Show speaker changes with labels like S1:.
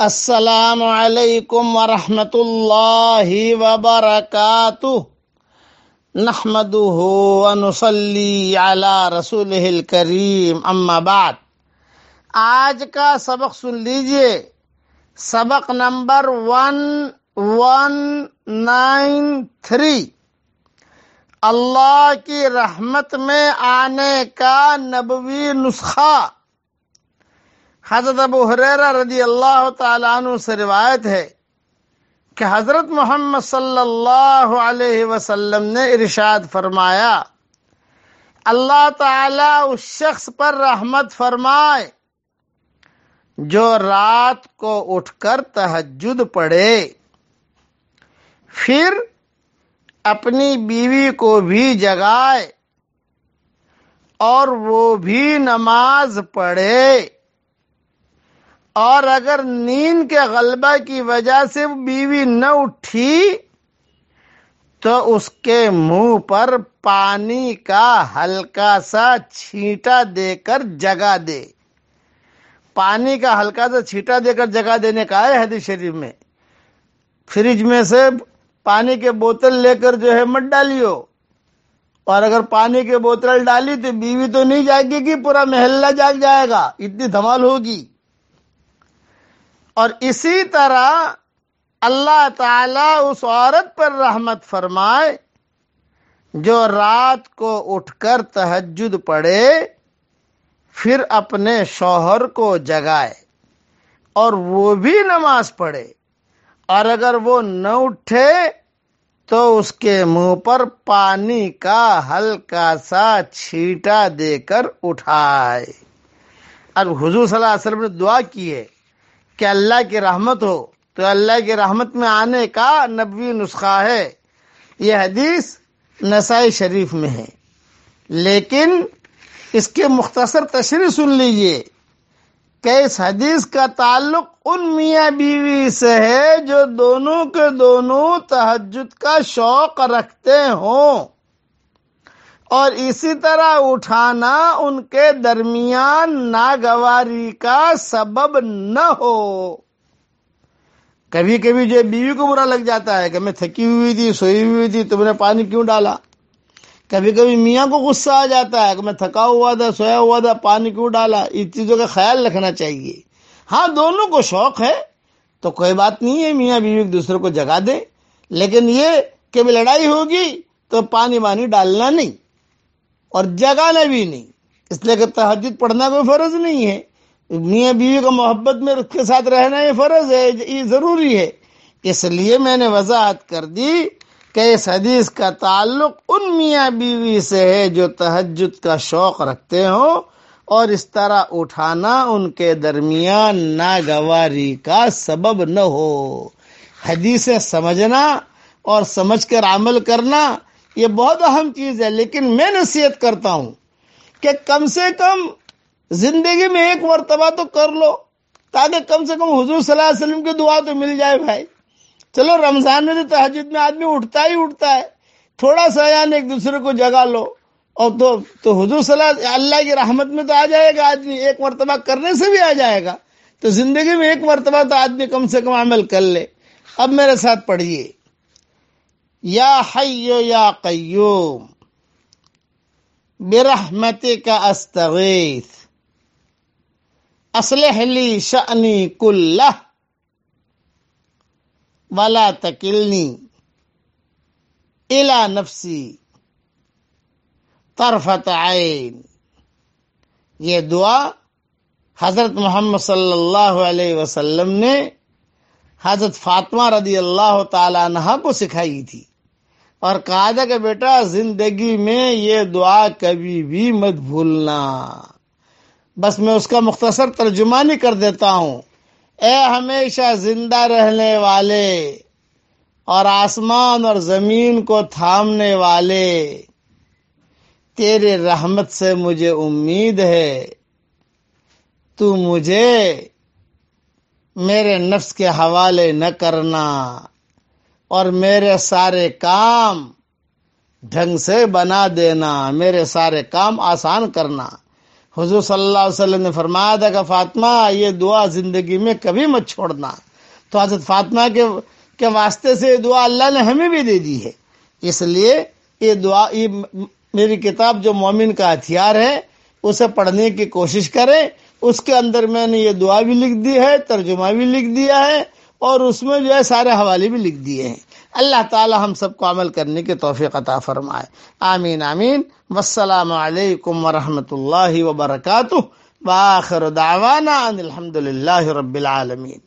S1: السلام علیکم ورحمۃ اللہ وبرکاتہ نحمده ونصلی علی رسولہ الکریم اما بعد۔ آج کا سبق سن لیجئے، سبق نمبر 1193، اللہ کی رحمت میں آنے کا نبوی نسخہ۔ حضرت ابو ہریرہ رضی اللہ تعالیٰ عنہ سے روایت ہے کہ حضرت محمد صلی اللہ علیہ وسلم نے ارشاد فرمایا، اللہ تعالیٰ اس شخص پر رحمت فرمائے جو رات کو اٹھ کر تہجد پڑھے، پھر اپنی بیوی کو بھی جگائے اور وہ بھی نماز پڑھے، اور اگر نیند کے غلبہ کی وجہ سے بیوی نہ اٹھی تو اس کے منہ پر پانی کا ہلکا سا چھینٹا دے کر جگا دے۔ پانی کا ہلکا سا چھینٹا دے کر جگا دینے کا ہے حدیث شریف میں۔ فریج میں سے پانی کے بوتل لے کر جو ہے مت ڈالیو، اور اگر پانی کے بوتل ڈالی تو بیوی تو نہیں جاگے گی، پورا محلہ جاگ جائے گا، اتنی دھمال ہوگی۔ اور اسی طرح اللہ تعالیٰ اس عورت پر رحمت فرمائے جو رات کو اٹھ کر تہجد پڑھے، پھر اپنے شوہر کو جگائے اور وہ بھی نماز پڑھے، اور اگر وہ نہ اٹھے تو اس کے منہ پر پانی کا ہلکا سا چھینٹا دے کر اٹھائے۔ اب حضور صلی اللہ علیہ وسلم نے دعا کی ہے کہ اللہ کی رحمت ہو، تو اللہ کی رحمت میں آنے کا نبوی نسخہ ہے۔ یہ حدیث نسائی شریف میں ہے، لیکن اس کے مختصر تشریح سن لیجئے کہ اس حدیث کا تعلق ان میاں بیوی سے ہے جو دونوں کے دونوں تہجد کا شوق رکھتے ہوں، اور اسی طرح اٹھانا ان کے درمیان ناگواری کا سبب نہ ہو۔ کبھی کبھی جو بیوی کو برا لگ جاتا ہے کہ میں تھکی ہوئی تھی، سوئی ہوئی تھی، تم نے پانی کیوں ڈالا۔ کبھی کبھی میاں کو غصہ آ جاتا ہے کہ میں تھکا ہوا تھا، سویا ہوا تھا، پانی کیوں ڈالا۔ اس چیزوں کا خیال رکھنا چاہیے۔ ہاں، دونوں کو شوق ہے تو کوئی بات نہیں ہے، میاں بیوی ایک دوسرے کو جگا دیں، لیکن یہ کہ لڑائی ہوگی تو پانی ڈالنا نہیں اور جگانا بھی نہیں، اس لیے کہ تہجد پڑھنا کوئی فرض نہیں ہے۔ میاں بیوی کو محبت میں اس کے ساتھ رہنا یہ فرض ہے، یہ ضروری ہے۔ اس لیے میں نے وضاحت کر دی کہ اس حدیث کا تعلق ان میاں بیوی سے ہے جو تہجد کا شوق رکھتے ہوں، اور اس طرح اٹھانا ان کے درمیان ناگواری کا سبب نہ ہو۔ حدیثیں سمجھنا اور سمجھ کر عمل کرنا یہ بہت اہم چیز ہے، لیکن میں نصیحت کرتا ہوں کہ کم سے کم زندگی میں ایک مرتبہ تو کر لو، تاکہ کم سے کم حضور صلی اللہ علیہ وسلم کی دعا تو مل جائے بھائی۔ چلو رمضان میں تو تہجد میں آدمی اٹھتا ہی اٹھتا ہے، تھوڑا سا یعنی ایک دوسرے کو جگا لو، اور تو حضور صلی اللہ کی رحمت میں تو آ جائے گا آدمی، ایک مرتبہ کرنے سے بھی آ جائے گا۔ تو زندگی میں ایک مرتبہ تو آدمی کم سے کم عمل کر لے۔ اب میرے ساتھ پڑھیے، یا حی یا قیوم برحمتک استغیث اصلح لی شأنی کلہ ولا تکلنی الی نفسی طرفۃ عین۔ یہ دعا حضرت محمد صلی اللہ علیہ وسلم نے حضرت فاطمہ رضی اللہ تعالیٰ عنہ کو سکھائی تھی، اور کہا تھا کہ بیٹا زندگی میں یہ دعا کبھی بھی مت بھولنا۔ بس میں اس کا مختصر ترجمانی کر دیتا ہوں۔ اے ہمیشہ زندہ رہنے والے اور آسمان اور زمین کو تھامنے والے، تیرے رحمت سے مجھے امید ہے، تو مجھے میرے نفس کے حوالے نہ کرنا، اور میرے سارے کام ڈھنگ سے بنا دینا، میرے سارے کام آسان کرنا۔ حضور صلی اللہ علیہ وسلم نے فرمایا تھا کہ فاطمہ یہ دعا زندگی میں کبھی مت چھوڑنا. تو حضرت فاطمہ کے واسطے سے یہ دعا اللہ نے ہمیں بھی دے دی ہے. اس لیے یہ دعا، یہ میری کتاب جو مومن کا ہتھیار ہے، اسے پڑھنے کی کوشش کریں. اس کے اندر میں نے یہ دعا بھی لکھ دی ہے، ترجمہ بھی لکھ دیا ہے، اور اس میں جو ہے سارے حوالے بھی لکھ دیے ہیں. اللہ تعالی ہم سب کو عمل کرنے کی توفیق عطا فرمائے. آمین آمین. والسلام علیکم ورحمۃ اللہ وبرکاتہ. وآخر دعوانا ان الحمد للہ رب العالمین.